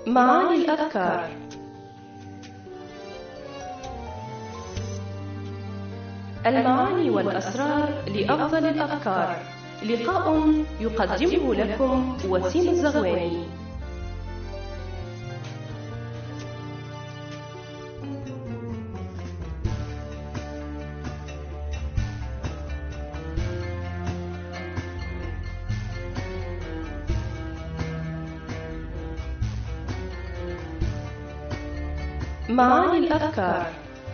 معاني الأفكار. المعاني والأسرار لأفضل الأفكار. لقاء يقدمه لكم وسيم الزغواني. معاني الأفكار.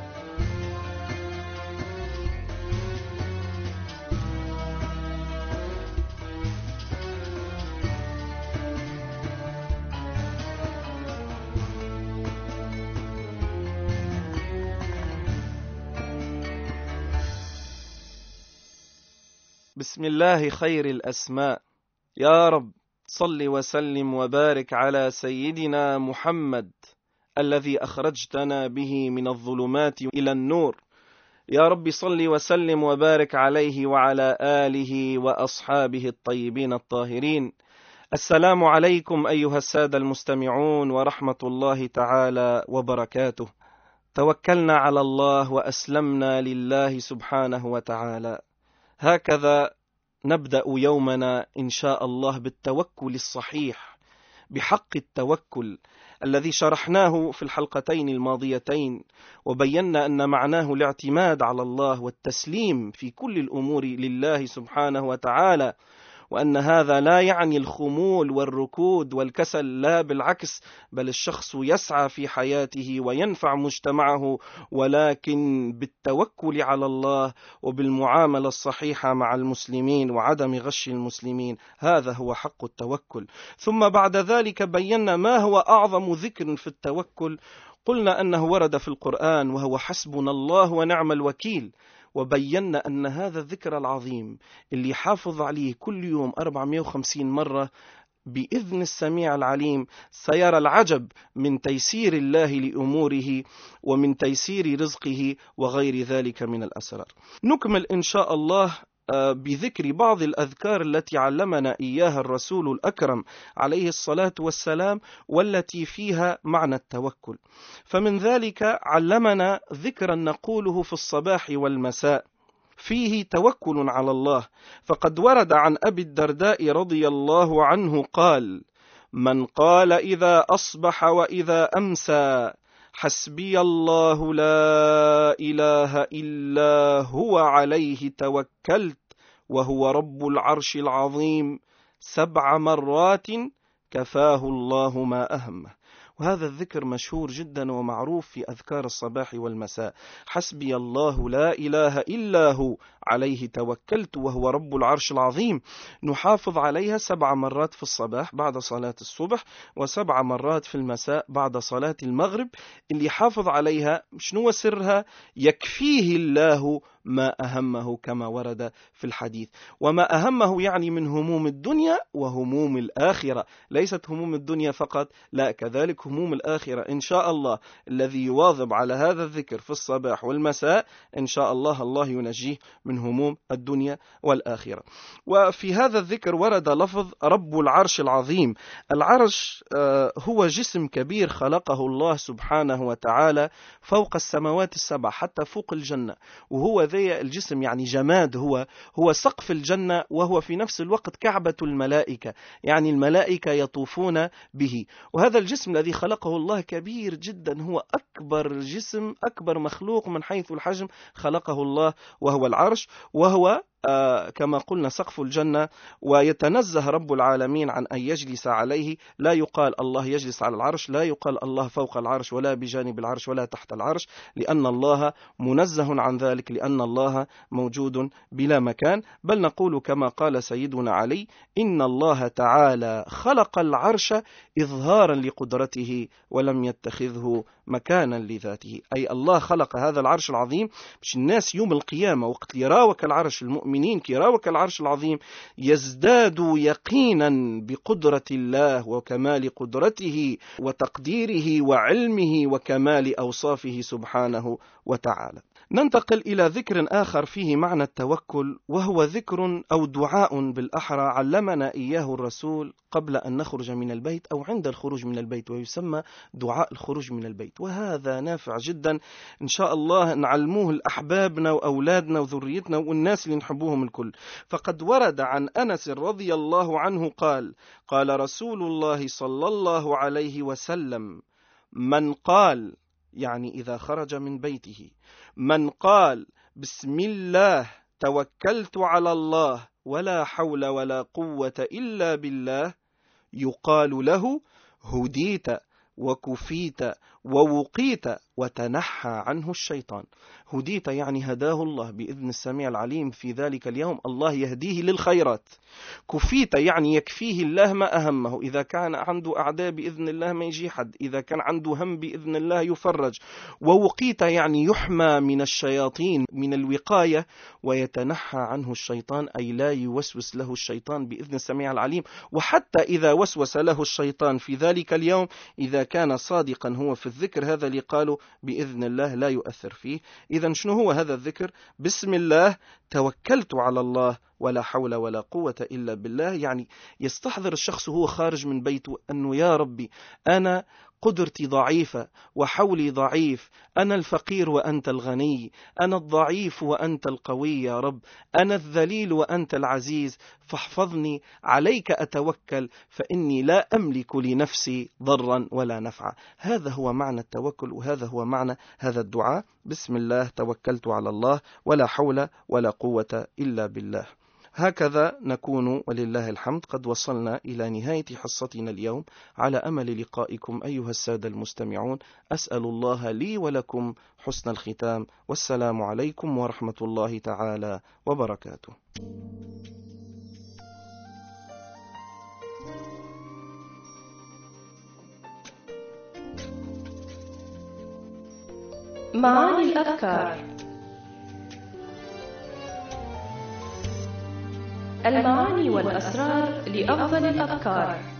بسم الله خير الأسماء. يا رب صل وسلم وبارك على سيدنا محمد الذي أخرجتنا به من الظلمات إلى النور. يا رب صل وسلم وبارك عليه وعلى آله وأصحابه الطيبين الطاهرين. السلام عليكم أيها السادة المستمعون ورحمة الله تعالى وبركاته. توكلنا على الله وأسلمنا لله سبحانه وتعالى. هكذا نبدأ يومنا إن شاء الله بالتوكل الصحيح، بحق التوكل الذي شرحناه في الحلقتين الماضيتين، وبينا أن معناه الاعتماد على الله والتسليم في كل الأمور لله سبحانه وتعالى، وأن هذا لا يعني الخمول والركود والكسل، لا بالعكس، بل الشخص يسعى في حياته وينفع مجتمعه، ولكن بالتوكل على الله وبالمعاملة الصحيحة مع المسلمين وعدم غش المسلمين. هذا هو حق التوكل. ثم بعد ذلك بينا ما هو أعظم ذكر في التوكل. قلنا أنه ورد في القرآن وهو حسبنا الله ونعم الوكيل، وبينا أن هذا الذكر العظيم اللي يحافظ عليه كل يوم 450 مرة بإذن السميع العليم سيرى العجب من تيسير الله لأموره ومن تيسير رزقه وغير ذلك من الأسرار. نكمل إن شاء الله بذكر بعض الأذكار التي علمنا إياها الرسول الأكرم عليه الصلاة والسلام، والتي فيها معنى التوكل. فمن ذلك علمنا ذكرا نقوله في الصباح والمساء فيه توكل على الله. فقد ورد عن أبي الدرداء رضي الله عنه قال: من قال إذا أصبح وإذا أمسى حسبي الله لا إله إلا هو عليه توكلت وهو رب العرش العظيم 7 مرات كفاه الله ما أهمه. وهذا الذكر مشهور جدا ومعروف في أذكار الصباح والمساء. حسبي الله لا إله إلا هو عليه توكلت وهو رب العرش العظيم. نحافظ عليها 7 مرات في الصباح بعد صلاة الصبح، و7 مرات في المساء بعد صلاة المغرب. اللي يحافظ عليها شنو سرها؟ يكفيه الله ما أهمه كما ورد في الحديث. وما أهمه يعني من هموم الدنيا وهموم الآخرة، ليست هموم الدنيا فقط، لا، كذلك هموم الآخرة. إن شاء الله الذي يواظب على هذا الذكر في الصباح والمساء إن شاء الله ينجيه من هموم الدنيا والآخرة. وفي هذا الذكر ورد لفظ رب العرش العظيم. العرش هو جسم كبير خلقه الله سبحانه وتعالى فوق السماوات ال7، حتى فوق الجنة، وهو ذي الجسم يعني جماد، هو سقف الجنة، وهو في نفس الوقت كعبة الملائكة، يعني الملائكة يطوفون به. وهذا الجسم الذي خلقه الله كبير جدا، هو أكبر جسم، أكبر مخلوق من حيث الحجم خلقه الله، وهو العرش، وهو كما قلنا سقف الجنة. ويتنزه رب العالمين عن أن يجلس عليه. لا يقال الله يجلس على العرش، لا يقال الله فوق العرش ولا بجانب العرش ولا تحت العرش، لأن الله منزه عن ذلك، لأن الله موجود بلا مكان. بل نقول كما قال سيدنا علي: إن الله تعالى خلق العرش إظهارا لقدرته ولم يتخذه مكانا لذاته. أي الله خلق هذا العرش العظيم مش الناس يوم القيامة وقت يراوك العرش، المؤمنين كيراوك العرش العظيم يزدادوا يقينا بقدرة الله وكمال قدرته وتقديره وعلمه وكمال أوصافه سبحانه وتعالى. ننتقل إلى ذكر آخر فيه معنى التوكل، وهو ذكر أو دعاء بالأحرى علمنا إياه الرسول قبل أن نخرج من البيت أو عند الخروج من البيت، ويسمى دعاء الخروج من البيت. وهذا نافع جدا إن شاء الله نعلموه لأحبابنا وأولادنا وذريتنا والناس اللي نحبوهم الكل. فقد ورد عن أنس رضي الله عنه قال: قال رسول الله صلى الله عليه وسلم: من قال، يعني إذا خرج من بيته، من قال بسم الله توكلت على الله ولا حول ولا قوة إلا بالله، يقال له: هديت وكفيت ووقيت وتنحى عنه الشيطان. هديت يعني هداه الله بإذن السميع العليم في ذلك اليوم، الله يهديه للخيرات. كفيت يعني يكفيه الله ما أهمه، إذا كان عنده أعداء بإذن الله ما يجي حد، إذا كان عنده هم بإذن الله يفرج. ووقيت يعني يحمى من الشياطين، من الوقاية، ويتنحى عنه الشيطان أي لا يوسوس له الشيطان بإذن السميع العليم. وحتى إذا وسوس له الشيطان في ذلك اليوم، إذا كان صادقا هو في الذكر هذا اللي قاله، بإذن الله لا يؤثر فيه. إذن شنو هو هذا الذكر؟ بسم الله توكلت على الله ولا حول ولا قوة إلا بالله. يعني يستحضر الشخص وهو خارج من بيته أنه يا ربي أنا قدرتي ضعيفة وحولي ضعيف، أنا الفقير وأنت الغني، أنا الضعيف وأنت القوي يا رب، أنا الذليل وأنت العزيز، فاحفظني، عليك أتوكل، فإني لا أملك لنفسي ضرا ولا نفعا. هذا هو معنى التوكل، وهذا هو معنى هذا الدعاء: بسم الله توكلت على الله ولا حول ولا قوة إلا بالله. هكذا نكون ولله الحمد قد وصلنا إلى نهاية حصتنا اليوم، على أمل لقائكم أيها السادة المستمعون. أسأل الله لي ولكم حسن الختام، والسلام عليكم ورحمة الله تعالى وبركاته. معاني الأذكار. المعاني والأسرار لأفضل الأذكار.